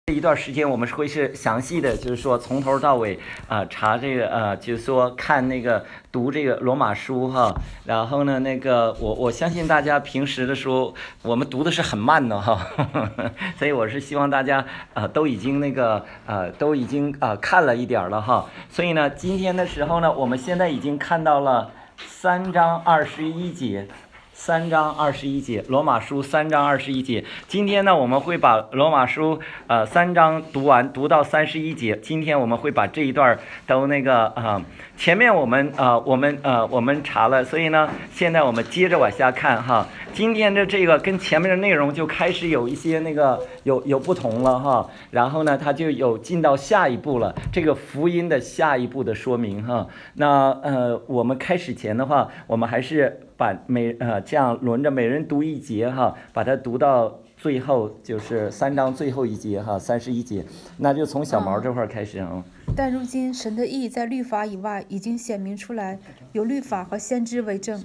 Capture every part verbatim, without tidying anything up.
这一段时间我们会是详细的，就是说从头到尾啊、呃、查这个呃，就是说看那个读这个罗马书哈。然后呢，那个我我相信大家平时的时候我们读的是很慢的哈，呵呵，所以我是希望大家呃都已经那个呃都已经呃看了一点了哈。所以呢，今天的时候呢，我们现在已经看到了三章二十一节。三章二十一节，罗马书三章二十一节。今天呢，我们会把罗马书呃三章读完，读到三十一节。今天我们会把这一段都那个啊、呃，前面我们啊、呃、我们呃我们查了，所以呢，现在我们接着往下看哈。今天的这个跟前面的内容就开始有一些那个有有不同了哈。然后呢，它就有进到下一步了，这个福音的下一步的说明哈。那呃，我们开始前的话，我们还是把每呃这样轮着每人读一节哈，把它读到最后，就是三章最后一节哈，三十一节。那就从小毛这块开始啊。 但如今神的义在律法以外已经显明出来，有律法和先知为证。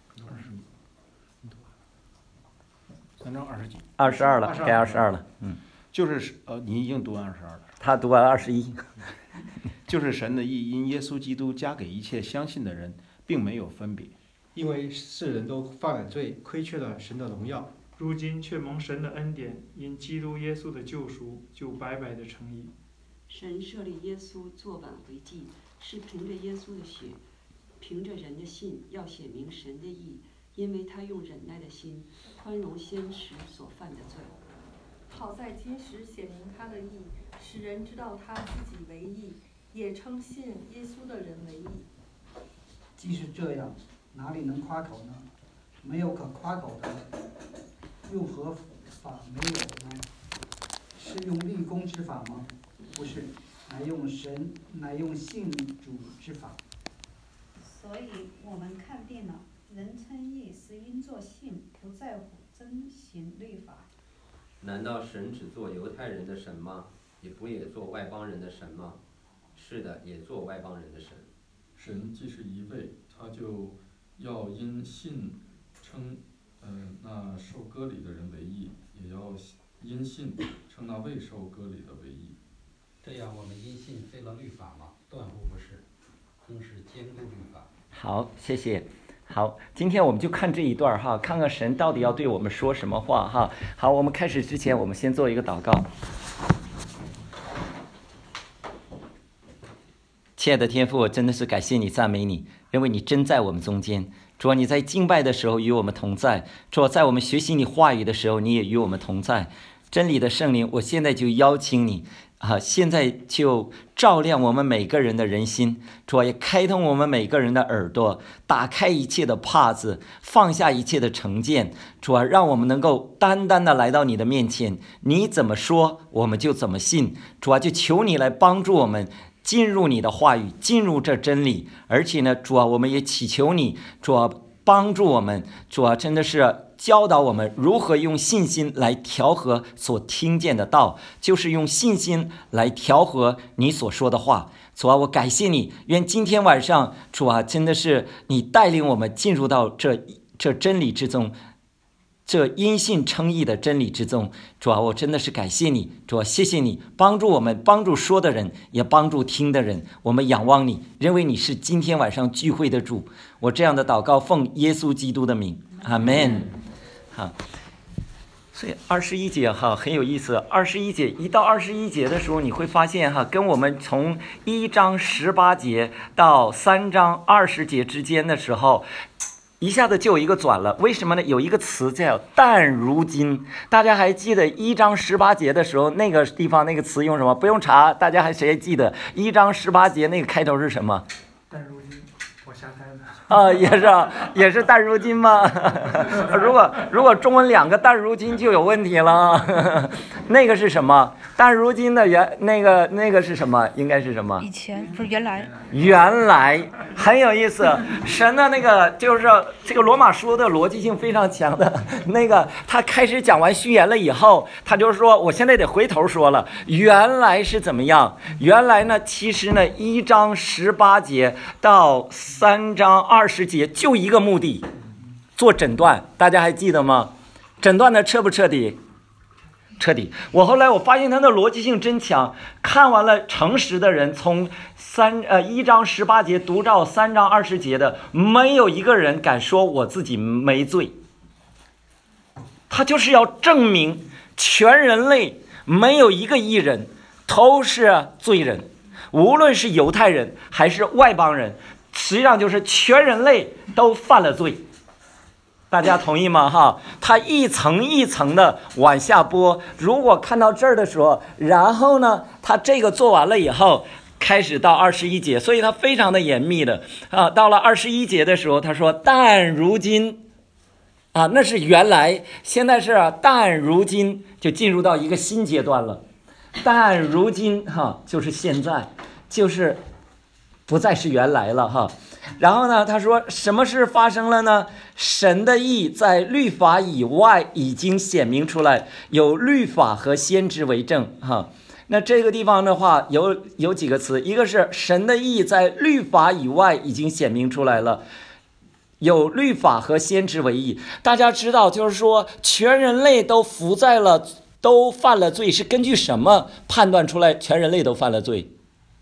三章二十几， 二十二了，该二十二了，嗯， 就是呃，你已经读完二十二了， 他读完二十一， 就是神的义因耶稣基督加给一切相信的人，并没有分别， 因为世人都犯了罪，亏缺了神的荣耀， 如今却蒙神的恩典，因基督耶稣的救赎，就白白的称义。 神设立耶稣作挽回祭，是凭着耶稣的血，凭着人的信，要显明神的义。因为他用忍耐的心宽容先时所犯的罪， 好在今时显明他的义，使人知道他自己为义，也称信耶稣的人为义。 既是这样，哪里能夸口呢？没有可夸口的，用何法没有呢？是用立功之法吗？不是，乃用神，乃用信主之法。 所以我们看定了。人称义是因作信，不在乎遵行律法。 难道神只做犹太人的神吗？也不也做外邦人的神吗？是的，也做外邦人的神。 神既是一位，他就要因信称呃那受割礼的人为义，也要因信称那未受割礼的为义。 这样我们因信废了律法吗？断乎不是，更是坚固律法。 好，谢谢。好，今天我们就看这一段哈，看看神到底要对我们说什么话哈。好，我们开始之前，我们先做一个祷告。亲爱的天父，我真的是感谢你、赞美你，因为你真在我们中间。主啊，你在敬拜的时候与我们同在；主啊，在我们学习你话语的时候，你也与我们同在。真理的圣灵，我现在就邀请你。啊，现在就照亮我们每个人的人心，主啊，也开通我们每个人的耳朵，打开一切的帕子，放下一切的成见，主啊，让我们能够单单的来到你的面前，你怎么说我们就怎么信，主啊，就求你来帮助我们进入你的话语，进入这真理，而且呢，主啊，我们也祈求你，主啊，帮助我们，主啊，真的是教导我们如何用信心来调和所听见的道，就是用信心来调和你所说的话。主啊，我感谢你，愿今天晚上，主啊，真的是你带领我们进入到这这真理之中，这因信称义的真理之中。主啊，我真的是感谢你，主啊，谢谢你帮助我们，帮助说的人，也帮助听的人。我们仰望你，认为你是今天晚上聚会的主。我这样的祷告，奉耶稣基督的名，阿们。好，所以二十一节哈很有意思。二十一节一到二十一节的时候，你会发现哈，跟我们从一章十八节到三章二十节之间的时候，一下子就有一个转了。为什么呢？有一个词叫“但如今”，大家还记得一章十八节的时候那个地方那个词用什么？不用查，大家还谁还记得一章十八节那个开头是什么？ 但如今，我瞎猜的。 啊，也是也是但如今吗？如果如果中文两个但如今就有问题了。那个是什么？但如今的原那个那个是什么？应该是什么？ 以前不是原来。 原来很有意思。神的那个就是这个罗马书的逻辑性非常强的。那个他开始讲完序言了以后，他就说我现在得回头说了，原来是怎么样？原来呢，其实呢，一章十八节到三章二十节就一个目的，做诊断。大家还记得吗？诊断的彻不彻底？ 彻底。我后来我发现他的逻辑性真强。看完了诚实的人，从三呃一章十八节读到三章二十节的，没有一个人敢说我自己没罪。他就是要证明全人类没有一个义人，都是罪人，无论是犹太人还是外邦人，实际上就是全人类都犯了罪。大家同意吗？哈，他一层一层的往下播。如果看到这儿的时候，然后呢，他这个做完了以后，开始到二十一节，所以他非常的严密的啊。到了二十一节的时候，他说：“但如今，啊，那是原来，现在是、啊、但如今就进入到一个新阶段了。但如今哈，就是现在，就是不再是原来了哈。”然后呢，他说什么事发生了呢？神的义在律法以外已经显明出来，有律法和先知为证哈。那这个地方的话有有几个词，一个是神的义在律法以外已经显明出来了，有律法和先知为义。大家知道，就是说全人类都伏在了，都犯了罪，是根据什么判断出来全人类都犯了罪？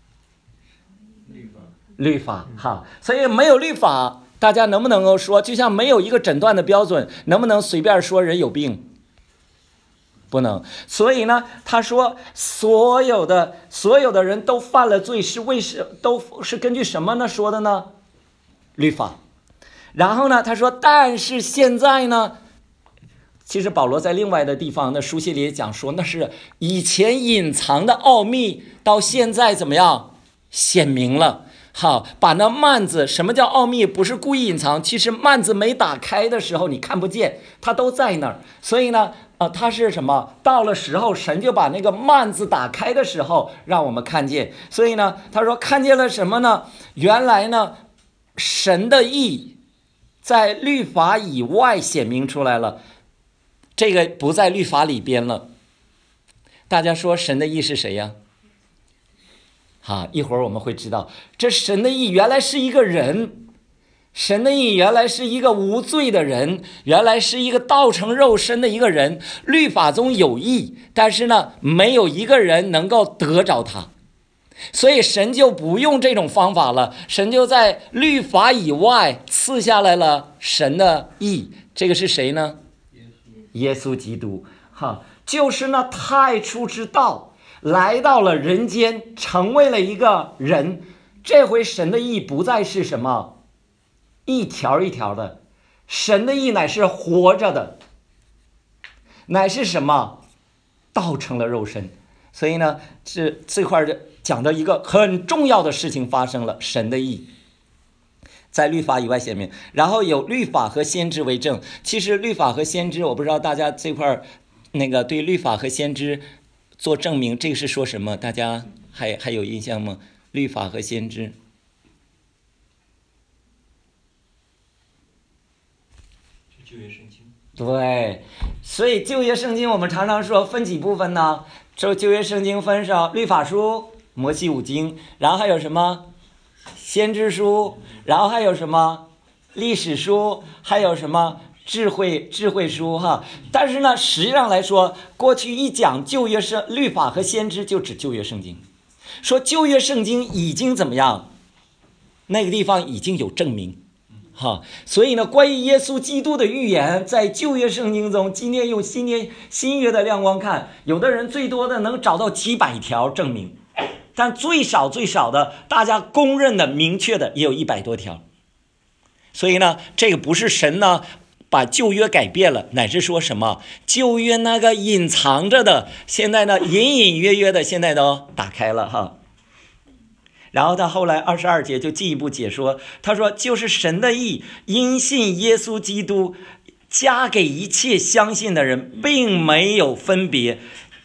律法哈，所以没有律法，大家能不能够说，就像没有一个诊断的标准，能不能随便说人有病？不能。所以呢，他说所有的所有的人都犯了罪，是为什都是根据什么呢说的呢？律法。然后呢，他说但是现在呢，其实保罗在另外的地方的书信里也讲说，那是以前隐藏的奥秘，到现在怎么样显明了。好，把那幔子，什么叫奥秘？不是故意隐藏，其实幔子没打开的时候你看不见，它都在那儿。所以呢，呃，它是什么？到了时候，神就把那个幔子打开的时候，让我们看见。所以呢，他说看见了什么呢？原来呢，神的义在律法以外显明出来了，这个不在律法里边了。大家说神的义是谁呀？啊，一会儿我们会知道，这神的义原来是一个人，神的义原来是一个无罪的人，原来是一个道成肉身的一个人。律法中有义，但是呢，没有一个人能够得着他，所以神就不用这种方法了，神就在律法以外赐下来了神的义。这个是谁呢？耶稣基督，哈，就是那太初之道。来到了人间，成为了一个人。这回神的义不再是什么一条一条的，神的义乃是活着的，乃是什么道成了肉身。所以呢，这这块讲的一个很重要的事情发生了，神的义在律法以外显明，然后有律法和先知为证。其实律法和先知，我不知道大家这块那个对律法和先知做证明，这个是说什么？大家还还有印象吗？律法和先知， 旧约圣经。 对，所以旧约圣经我们常常说分几部分呢？这旧约圣经分上律法书、摩西五经，然后还有什么先知书，然后还有什么历史书，还有什么智慧智慧书哈。但是呢，实际上来说，过去一讲旧约圣律法和先知，就指旧约圣经，说旧约圣经已经怎么样，那个地方已经有证明哈。所以呢，关于耶稣基督的预言在旧约圣经中，今天用新约新约的亮光看，有的人最多的能找到几百条证明，但最少最少的大家公认的明确的也有一百多条。所以呢，这个不是神呢把旧约改变了，乃是说什么旧约那个隐藏着的，现在呢隐隐约约的现在都打开了哈。然后他后来二十二节就进一步解说，他说就是神的义因信耶稣基督加给一切相信的人，并没有分别。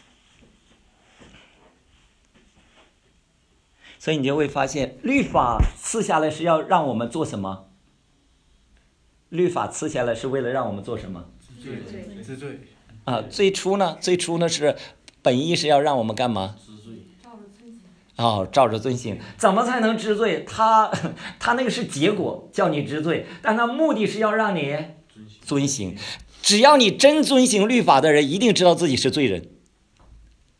所以你就会发现，律法赐下来是要让我们做什么？律法赐下来是为了让我们做什么？ 知罪，知罪啊！最初呢，最初呢是本意是要让我们干嘛？知罪。哦，照着遵行。怎么才能知罪？他他那个是结果，叫你知罪，但他目的是要让你遵行。只要你真遵行律法的人，一定知道自己是罪人。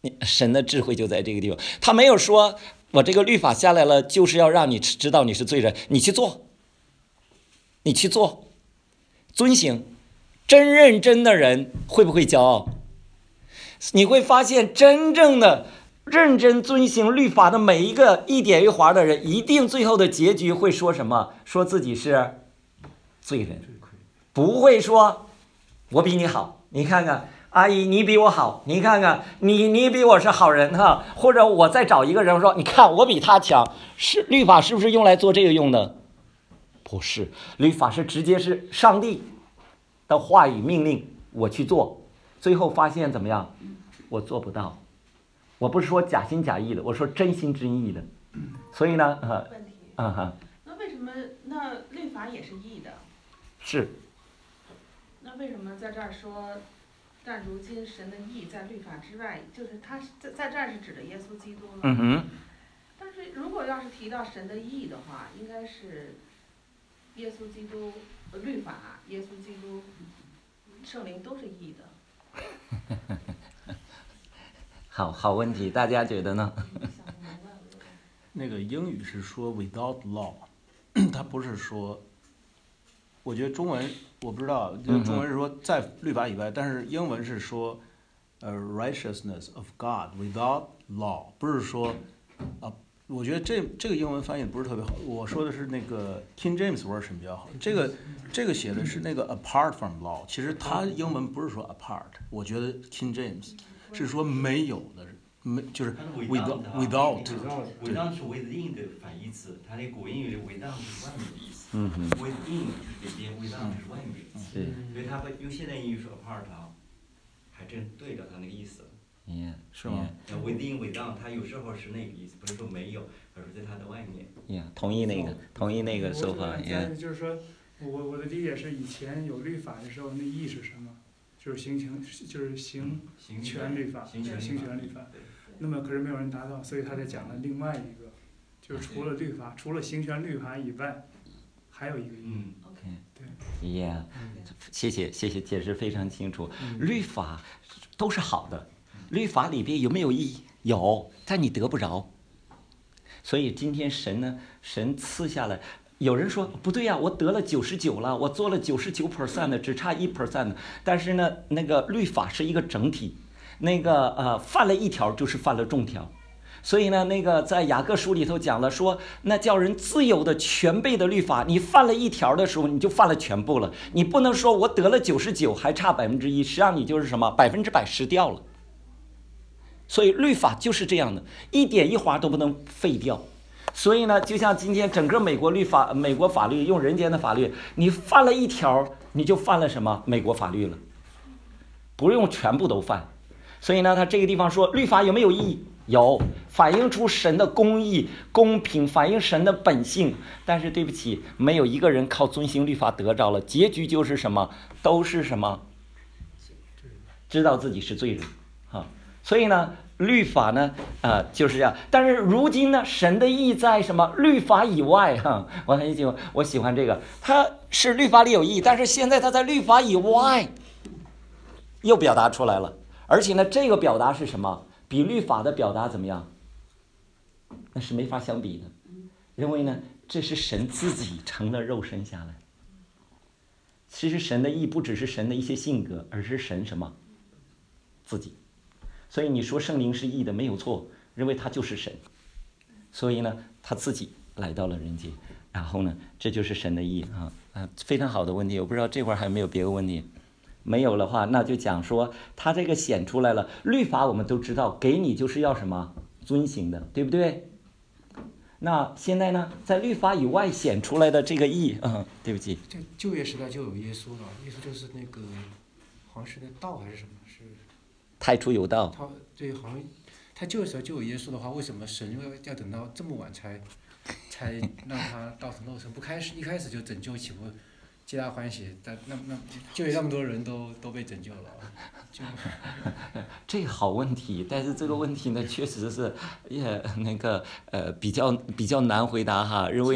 神的智慧就在这个地方，他没有说我这个律法下来了就是要让你知道你是罪人，你去做，你去做，遵行。真认真的人会不会骄傲？你会发现真正的认真遵行律法的每一个一点一划的人，一定最后的结局会说什么？说自己是罪人，不会说我比你好，你看看阿姨你比我好，你看看你你比我是好人哈，或者我再找一个人说你看我比他强。是律法是不是用来做这个用的？不是，律法是直接是上帝的话语命令我去做，最后发现怎么样？我做不到。我不是说假心假意的，我说真心真意的。所以呢，呃， 问题， 嗯哼， 那为什么那律法也是义的？ 是。 那为什么在这儿说，但如今神的义在律法之外，就是他在在这儿是指的耶稣基督呢？ 嗯哼。 但是如果要是提到神的义的话，应该是耶稣基督、呃、律法、耶稣基督、圣灵都是义的。 好好问题，大家觉得呢？ 那个英语是说 without law， 它不是说，我觉得中文我不知道，就中文是说在律法以外，但是英文是说，呃 righteousness of God without law， 不是说，啊，我觉得这这个英文翻译不是特别好，我说的是那个 King James Version 比较好，这个这个写的是那个 apart from law， 其实它英文不是说 apart， 我觉得 King James。是说没有的，没就是 without without without 是 within 的反义词，它那古英语里 without 是外面的意思， 嗯哼 within 是里边 without 是外面的意思，所以它会用现代英语说 apart 啊，还真对着它那个意思。 Yeah， 是吗 ？within without 它有时候是那个意思，不是说没有，而是在它的外面。 Yeah， 同意那个，同意那个说法。 Yeah， 就是说，我我的理解是，以前有律法的时候，那义是什么？就是行权，就是行权律法，行权律法。那么可是没有人达到，所以他才讲了另外一个，就是除了律法，除了行权律法以外，还有一个义。 嗯 ，OK， 对 ，Yeah， 谢谢谢谢，解释非常清楚。律法都是好的，律法里边有没有意义？有，但你得不着。所以今天神呢，神赐下来。有人说不对呀、啊，我得了九十九了，我做了九十九 percent 的，只差一 percent 的。但是呢，那个律法是一个整体，那个呃犯了一条就是犯了众条。所以呢，那个在雅各书里头讲了说，那叫人自由的全备的律法，你犯了一条的时候，你就犯了全部了。你不能说我得了九十九还差百分之一，实际上你就是什么百分之百失掉了。所以律法就是这样的，一点一划都不能废掉。所以呢，就像今天整个美国律法、美国法律用人间的法律，你犯了一条，你就犯了什么美国法律了，不用全部都犯。所以呢，他这个地方说律法有没有意义？有，反映出神的公义、公平，反映神的本性。但是对不起，没有一个人靠遵行律法得着了，结局就是什么？都是什么？知道自己是罪人，哈。所以呢。律法呢，呃，就是这样。但是如今呢，神的意在什么？律法以外哈。我很喜欢，我喜欢这个，它是律法里有意，但是现在它在律法以外又表达出来了。而且呢，这个表达是什么？比律法的表达怎么样？那是没法相比的。认为呢，这是神自己成了肉身下来。其实神的意不只是神的一些性格，而是神什么？自己。所以你说圣灵是义的没有错，认为他就是神，所以呢他自己来到了人间，然后呢这就是神的义啊啊，非常好的问题。我不知道这块还有没有别的问题，没有的话那就讲说他这个显出来了，律法我们都知道给你就是要什么遵行的，对不对？那现在呢在律法以外显出来的这个义，嗯，对不起， 这旧约时代就有耶稣了，耶稣就是那个好像是那道还是什么，是太初有道。 他对，好像他旧的时候就有耶稣的话，为什么神要要等到这么晚才才让他道成肉身？不开始一开始就拯救，岂不皆大欢喜？但那那就有那么多人都都被拯救了，就这个好问题，但是这个问题呢，确实是也那个呃比较比较难回答哈，因为呢，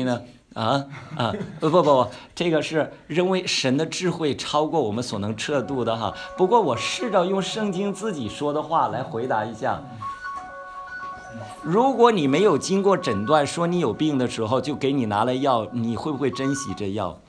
啊啊不不不不，这个是认为神的智慧超过我们所能测度的哈。不过我试着用圣经自己说的话来回答一下。如果你没有经过诊断，说你有病的时候就给你拿来药，你会不会珍惜这药？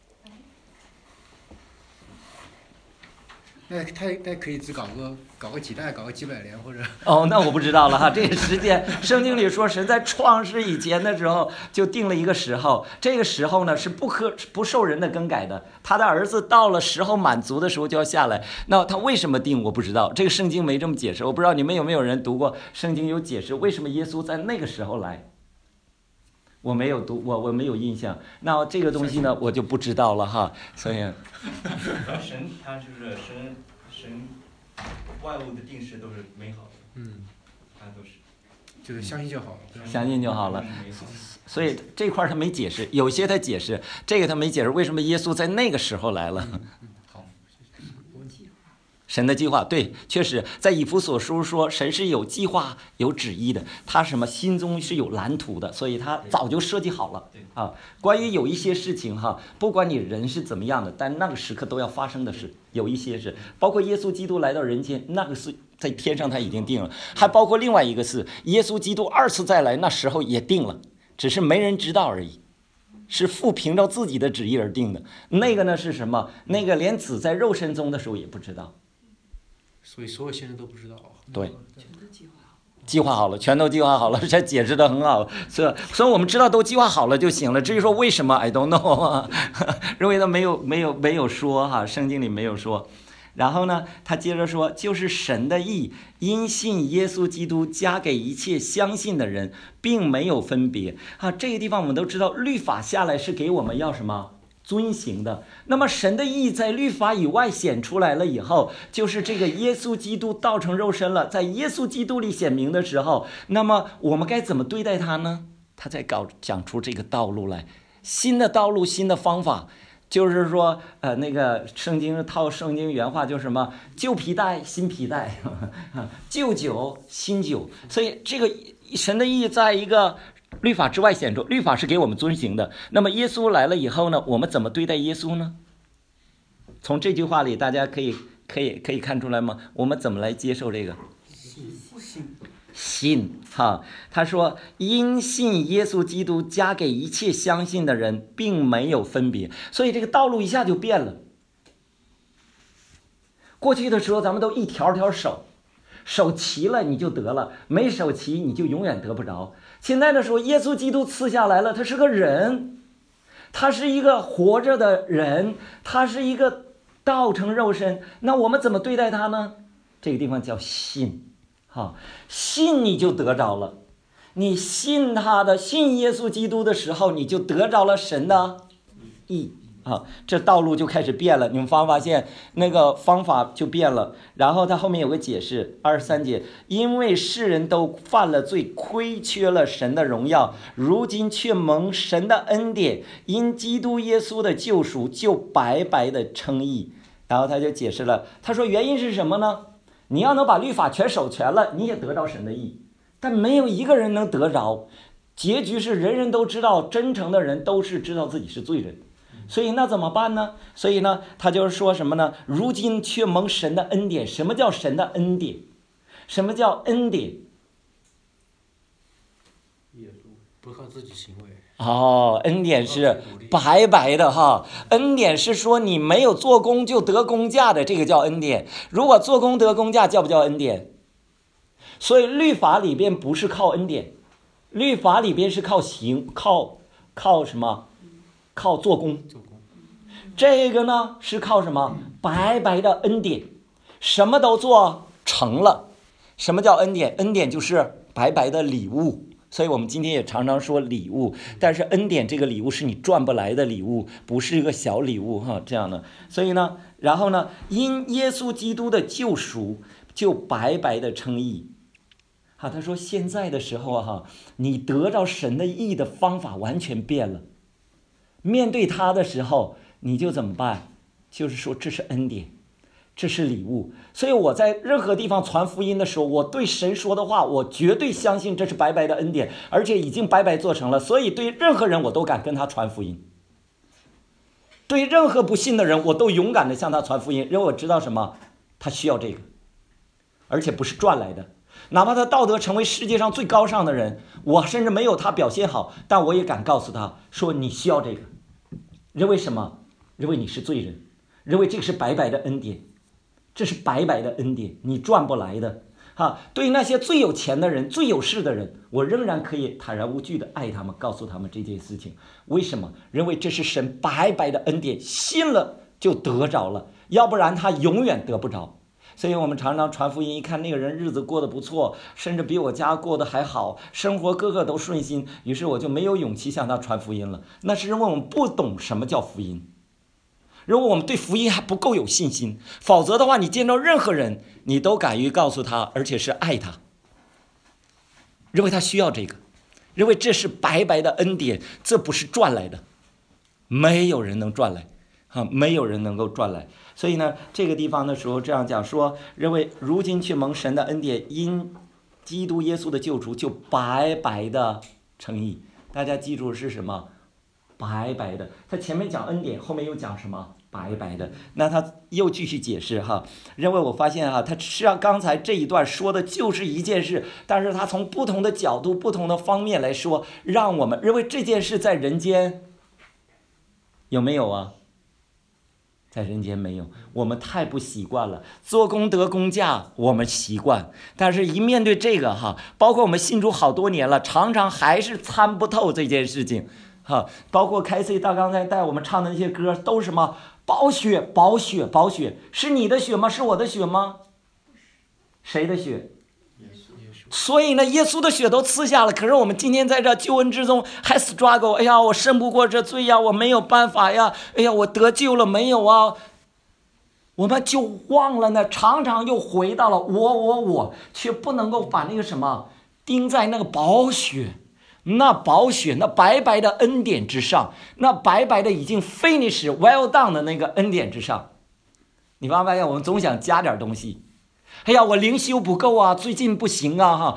那他那可以只搞个搞个几代，搞个几百年或者。 哦，那我不知道了哈。这个时间，圣经里说神在创世以前的时候就定了一个时候，这个时候呢是不可不受人的更改的。他的儿子到了时候满足的时候就要下来。那他为什么定我不知道，这个圣经没这么解释。我不知道你们有没有人读过圣经有解释为什么耶稣在那个时候来。我没有读，我我没有印象。那这个东西呢，我就不知道了哈。所以， 神他就是神神万物的定势都是美好的， 嗯， 他都是， 就是相信就好了， 相信就好了。所以这块他没解释，有些他解释，这个他没解释为什么耶稣在那个时候来了。 嗯嗯、好， 神的计划，对，确实在以弗所书说神是有计划有旨意的，他什么心中是有蓝图的，所以他早就设计好了啊。关于有一些事情哈，不管你人是怎么样的，但那个时刻都要发生的事，有一些是包括耶稣基督来到人间，那个是在天上他已经定了，还包括另外一个是耶稣基督二次再来，那时候也定了，只是没人知道而已。是父凭着自己的旨意而定的，那个呢是什么？那个连子在肉身中的时候也不知道。 所以所有先人都不知道。 对，计划好了，全都计划好了，这解释的很好。所以，所以我们知道都计划好了就行了。至于说为什么 ，I don't know， 认为他没有没有没有说哈，圣经里没有说。然后呢，他接着说，就是神的义，因信耶稣基督加给一切相信的人，并没有分别啊。这个地方我们都知道，律法下来是给我们要什么？遵行的。那么神的义在律法以外显出来了以后，就是这个耶稣基督道成肉身了，在耶稣基督里显明的时候，那么我们该怎么对待他呢？他在搞讲出这个道路来，新的道路，新的方法，就是说，呃，那个圣经套圣经原话就是什么？旧皮带，新皮带，旧酒，新酒。所以这个神的义在一个律法之外显出，律法是给我们遵行的。那么耶稣来了以后呢，我们怎么对待耶稣呢？从这句话里，大家可以可以可以看出来吗？我们怎么来接受这个？信哈，他说因信耶稣基督加给一切相信的人，并没有分别，所以这个道路一下就变了。过去的时候，咱们都一条条守，守齐了你就得了，没守齐你就永远得不着。现在的时候，耶稣基督赐下来了，他是个人，他是一个活着的人，他是一个道成肉身，那我们怎么对待他呢？这个地方叫信。好，信你就得着了，你信他的，信耶稣基督的时候，你就得着了神的义啊，这道路就开始变了。你们发发现那个方法就变了。然后他后面有个解释，二十三节，因为世人都犯了罪，亏缺了神的荣耀，如今却蒙神的恩典，因基督耶稣的救赎，就白白的称义。然后他就解释了，他说原因是什么呢？你要能把律法全守全了，你也得着神的义，但没有一个人能得着。结局是人人都知道，真诚的人都是知道自己是罪人，所以那怎么办呢？所以呢，他就是说什么呢？如今却蒙神的恩典。什么叫神的恩典？什么叫恩典？ 不靠自己行为。 哦，恩典是白白的哈，恩典是说你没有做工就得工价的，这个叫恩典。如果做工得工价，叫不叫恩典？所以律法里边不是靠恩典，律法里边是靠行，靠靠什么？靠做工。这个呢是靠什么？白白的恩典，什么都做成了。什么叫恩典？恩典就是白白的礼物。所以我们今天也常常说礼物，但是恩典这个礼物是你赚不来的礼物，不是一个小礼物哈，这样的。所以呢，然后呢，因耶稣基督的救赎，就白白的称义。好，他说现在的时候哈，你得到神的义的方法完全变了。面对他的时候，你就怎么办？就是说这是恩典， 这是礼物。所以我在任何地方传福音的时候，我对神说的话，我绝对相信这是白白的恩典，而且已经白白做成了。所以对任何人我都敢跟他传福音，对任何不信的人我都勇敢的向他传福音，因为我知道什么，他需要这个，而且不是赚来的。哪怕他道德成为世界上最高尚的人，我甚至没有他表现好，但我也敢告诉他说你需要这个，因为什么？因为你是罪人，因为这个是白白的恩典，这是白白的恩典，你赚不来的。哈，对于那些最有钱的人、最有势的人，我仍然可以坦然无惧的爱他们，告诉他们这件事情。为什么？因为这是神白白的恩典，信了就得着了，要不然他永远得不着。所以我们常常传福音，一看那个人日子过得不错，甚至比我家过得还好，生活个个都顺心，于是我就没有勇气向他传福音了。那是因为我们不懂什么叫福音，如果我们对福音还不够有信心，否则的话，你见到任何人，你都敢于告诉他，而且是爱他，因为他需要这个，因为这是白白的恩典，这不是赚来的，没有人能赚来啊，没有人能够赚来。所以呢，这个地方的时候这样讲说，认为如今却蒙神的恩典，因基督耶稣的救赎，就白白的称义。大家记住是什么？白白的。他前面讲恩典，后面又讲什么？白白的。那他又继续解释哈，因为我发现哈，他实际上刚才这一段说的就是一件事，但是他从不同的角度、不同的方面来说，让我们认为这件事在人间有没有啊？在人间没有，我们太不习惯了。做工得工价，我们习惯，但是一面对这个哈，包括我们信主好多年了，常常还是参不透这件事情哈。包括开 C 他刚才带我们唱的那些歌，都是什么？宝血，宝血，宝血，是你的血吗？是我的血吗？谁的血？所以呢，耶稣的血都赐下了，可是我们今天在这救恩之中还 struggle， 哎呀，我胜不过这罪呀，我没有办法呀，哎呀，我得救了没有啊？我们就忘了呢，常常又回到了我我我，却不能够把那个什么钉在那个宝血，那宝血，那白白的恩典之上，那白白的已经 finish well done 的那个恩典之上。你发没发现，我们总想加点东西。哎呀，我灵修不够啊，最近不行啊哈。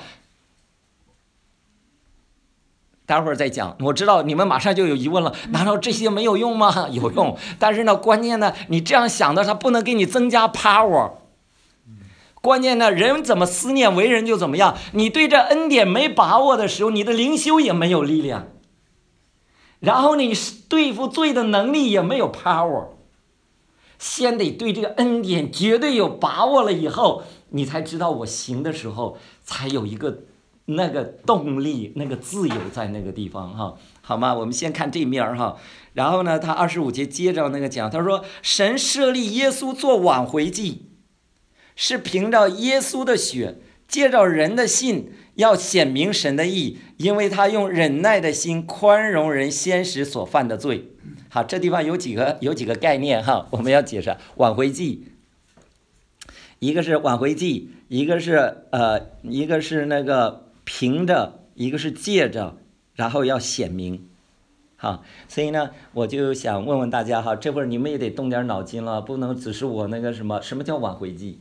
待会儿再讲，我知道你们马上就有疑问了，难道这些没有用吗？有用，但是呢，关键呢，你这样想的，它不能给你增加 power。关键呢，人怎么思念为人就怎么样。你对这恩典没把握的时候，你的灵修也没有力量，然后你对付罪的能力也没有 power。先得对这个恩典绝对有把握了以后，你才知道我行的时候才有一个那个动力，那个自由在那个地方哈，好吗？我们先看这面哈，然后呢，他二十五节接着那个讲，他说神设立耶稣做挽回祭，是凭着耶稣的血，借着人的信，要显明神的义，因为他用忍耐的心宽容人先时所犯的罪。好，这地方有几个有几个概念哈，我们要解释。挽回祭，一个是挽回祭，一个是呃，一个是那个凭着，一个是借着，然后要显明。好，所以呢，我就想问问大家哈，这会儿你们也得动点脑筋了，不能只是我那个什么，什么叫挽回祭？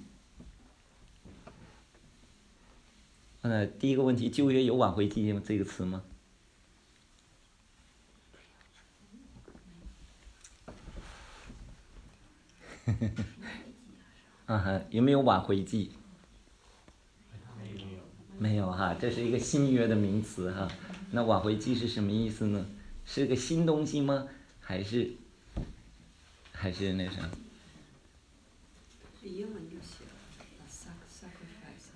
呃，第一个问题，旧约有挽回祭这个词吗？啊哈，有没有挽回祭？没有哈，这是一个新约的名词哈。那挽回祭是什么意思呢？是个新东西吗？还是还是那啥？ 是英文就写了 sacrifice。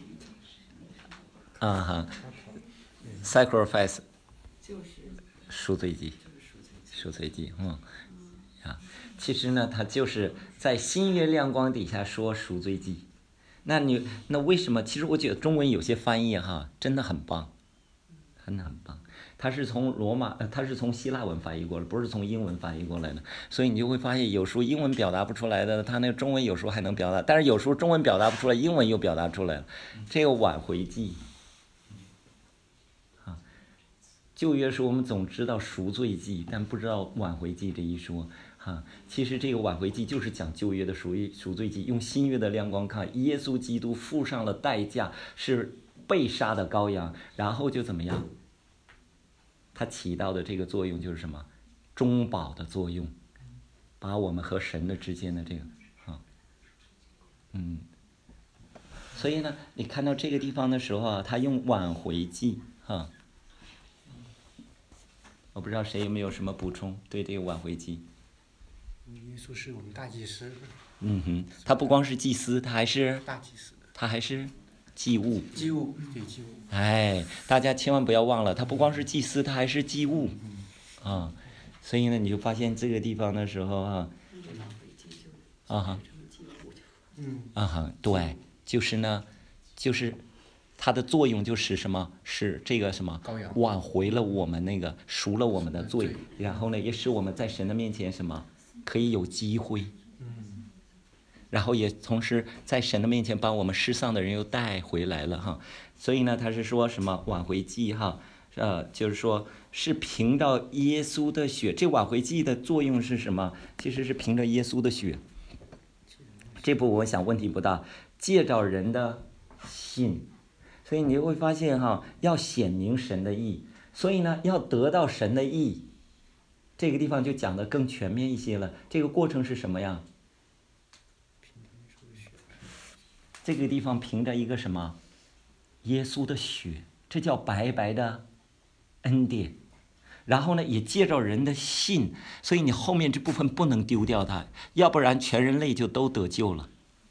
啊哈 ，sacrifice 就是赎罪祭，赎罪祭，嗯。其实呢，它就是在新约亮光底下说赎罪祭。那你那为什么？其实我觉得中文有些翻译哈，真的很棒，真的很棒。它是从罗马，呃，它是从希腊文翻译过来，不是从英文翻译过来的。所以你就会发现，有时候英文表达不出来的，它那个中文有时候还能表达，但是有时候中文表达不出来，英文又表达出来了。这个挽回祭，啊， 旧约说我们总知道赎罪记，但不知道挽回记这一说。哈，其实这个挽回记就是讲旧约的赎赎罪记，用新约的亮光看，耶稣基督付上了代价，是被杀的羔羊，然后就怎么样？他起到的这个作用就是什么？中保的作用，把我们和神的之间的这个啊，嗯，所以呢，你看到这个地方的时候啊，他用挽回记哈，我不知道谁有没有什么补充对这个挽回记。 耶稣是我们大祭司。 嗯哼，他不光是祭司，他还是大祭司， 他还是祭物。 祭物，对祭物。 哎，大家千万不要忘了，他不光是祭司，他还是祭物。啊，所以呢，你就发现这个地方的时候啊，啊哈， 嗯， 啊哈，对，就是呢，就是它的作用就是什么？是这个什么？挽回了我们那个赎了我们的罪，然后呢，也使我们在神的面前什么？可以有机会，然后也同时在神的面前把我们失丧的人又带回来了哈。所以呢，他是说什么挽回祭哈？呃，就是说是凭着耶稣的血，这挽回祭的作用是什么？其实是凭着耶稣的血。这步我想问题不大，借着人的信，所以你就会发现哈，要显明神的义，所以呢，要得到神的义。这个地方就讲得更全面一些了。这个过程是什么呀？这个地方凭着一个什么？耶稣的血，这叫白白的恩典。然后呢，也借着人的信，所以你后面这部分不能丢掉它，要不然全人类就都得救了。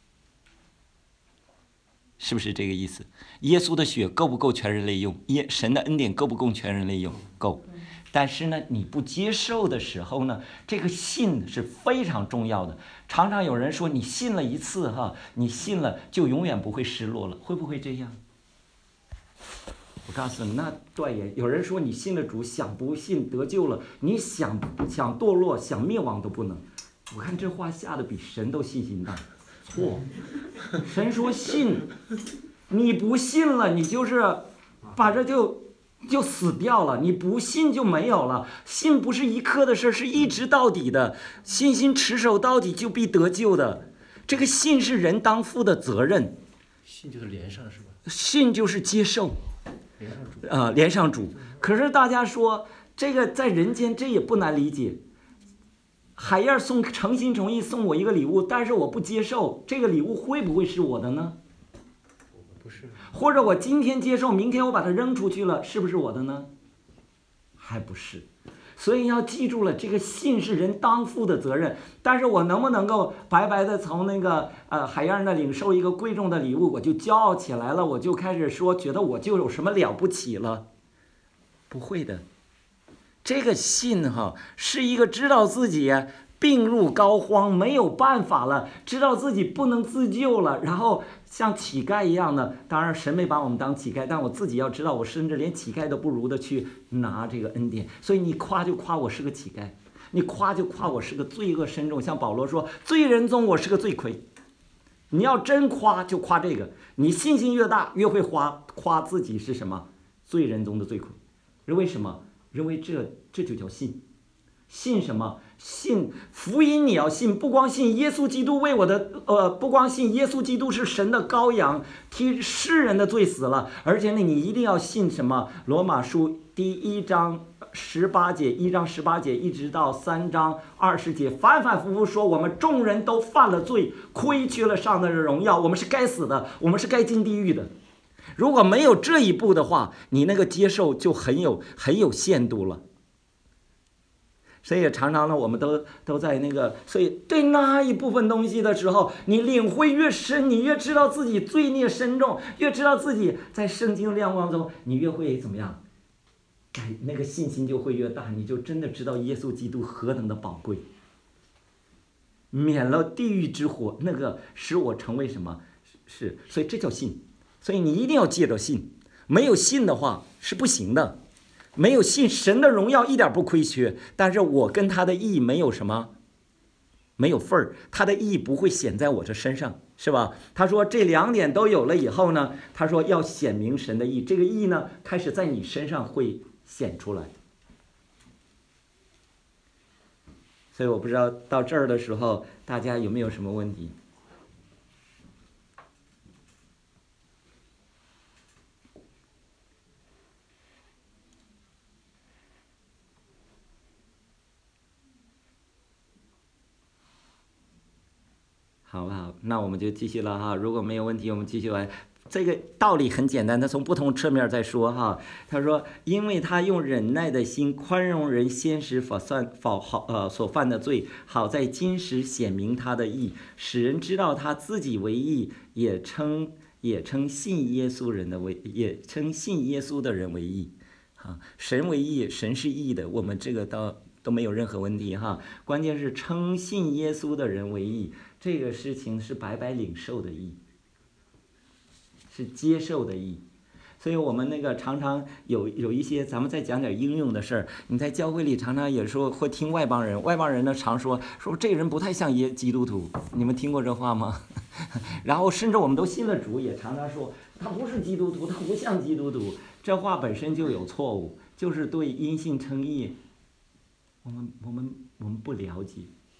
是不是这个意思？耶稣的血够不够全人类用？耶神的恩典够不够全人类用？够。但是呢，你不接受的时候呢，这个信是非常重要的。常常有人说，你信了一次哈，你信了就永远不会失落了，会不会这样？我告诉你，那对呀。有人说你信了主，想不信得救了，你想想堕落、想灭亡都不能。我看这话下的比神都信心大。错，神说信，你不信了，你就是把这就。就死掉了，你不信就没有了。信不是一刻的事，是一直到底的。信心持守到底，就必得救的。这个信是人当负的责任。 信就是连上是吧？ 信就是接受， 连上主啊、呃，连上主。可是大家说这个在人间这也不难理解。海燕送诚心诚意送我一个礼物，但是我不接受，这个礼物会不会是我的呢？ 不是。 或者我今天接受，明天我把它扔出去了，是不是我的呢？还不是。所以要记住了，这个信是人当负的责任。但是我能不能够白白的从那个呃海燕那领受一个贵重的礼物，我就骄傲起来了，我就开始说觉得我就有什么了不起了？不会的。这个信哈是一个知道自己病入膏肓，没有办法了，知道自己不能自救了，然后像乞丐一样的，当然神没把我们当乞丐，但我自己要知道，我甚至连乞丐都不如的去拿这个恩典。所以你夸就夸我是个乞丐，你夸就夸我是个罪恶深重，像保罗说，罪人中我是个罪魁。你要真夸就夸这个，你信心越大，越会夸夸自己是什么罪人中的罪魁。为什么？因为这这就叫信。信什么？信福音，你要信，不光信耶稣基督为我的，呃，不光信耶稣基督是神的羔羊，替世人的罪死了，而且呢，你一定要信什么？罗马书第一章十八节，一章十八节一直到三章二十节，反反复复说我们众人都犯了罪，亏缺了上帝的荣耀，我们是该死的，我们是该进地狱的。如果没有这一步的话，你那个接受就很有很有限度了。所以常常呢，我们都都在那个，所以对那一部分东西的时候，你领会越深，你越知道自己罪孽深重，越知道自己在圣经亮光中，你越会怎么样？改那个信心就会越大，你就真的知道耶稣基督何等的宝贵，免了地狱之火，那个使我成为什么？是，所以这叫信。所以你一定要借着信，没有信的话是不行的。没有信，神的荣耀一点不亏缺，但是我跟他的义没有什么，没有份儿，他的义不会显在我这身上，是吧？他说这两点都有了以后呢，他说要显明神的义，这个义呢开始在你身上会显出来。所以我不知道到这儿的时候大家有没有什么问题？好不好？那我们就继续了哈。如果没有问题，我们继续来。这个道理很简单，他从不同侧面在说哈。他说，因为他用忍耐的心宽容人先时所算否好呃所犯的罪，好在今时显明他的义，使人知道他自己为义，也称也称信耶稣人的为也称信耶稣的人为义。哈，神为义，神是义的，我们这个倒都没有任何问题哈。关键是称信耶稣的人为义。这个事情是白白领受的义，是接受的义，所以我们那个常常有有一些，咱们再讲点应用的事儿。你在教会里常常有时候会听外邦人，外邦人呢常说说这个人不太像耶基督徒，你们听过这话吗？然后甚至我们都信了主，也常常说他不是基督徒，他不像基督徒。这话本身就有错误，就是对因信称义，我们我们我们不了解。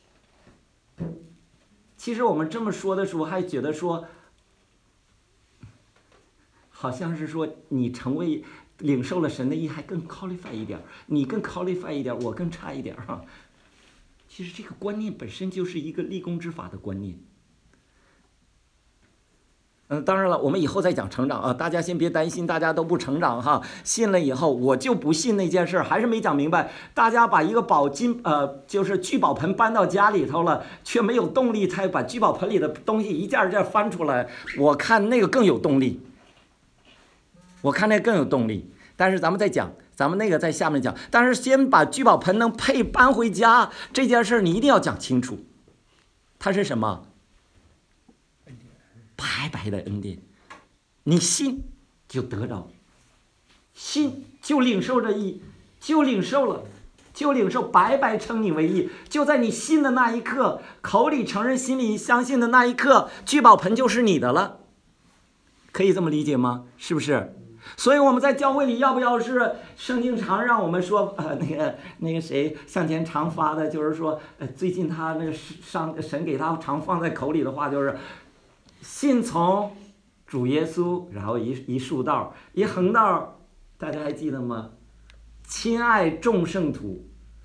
其实我们这么说的时候，还觉得说，好像是说你成为领受了神的义，还更 qualify 一点，你更 qualify 一点，我更差一点哈。其实这个观念本身就是一个立功之法的观念。嗯，当然了，我们以后再讲成长啊，大家先别担心，大家都不成长哈。信了以后，我就不信那件事，还是没讲明白。大家把一个宝金呃，就是聚宝盆搬到家里头了，却没有动力，才把聚宝盆里的东西一件一件翻出来。我看那个更有动力，我看那个更有动力。但是咱们再讲，咱们那个在下面讲。但是先把聚宝盆能配搬回家这件事，你一定要讲清楚，它是什么？白白的恩典，你信就得着，信就领受着义，就领受了，就领受，白白称你为义。就在你信的那一刻，口里承认，心里相信的那一刻，聚宝盆就是你的了。可以这么理解吗？是不是？所以我们在教会里要不要是圣经常让我们说呃那个那个谁向前常发的，就是说呃最近他那个上神给他常放在口里的话，就是信从主耶稣，然后一一竖道一横道，大家还记得吗？亲爱众圣徒。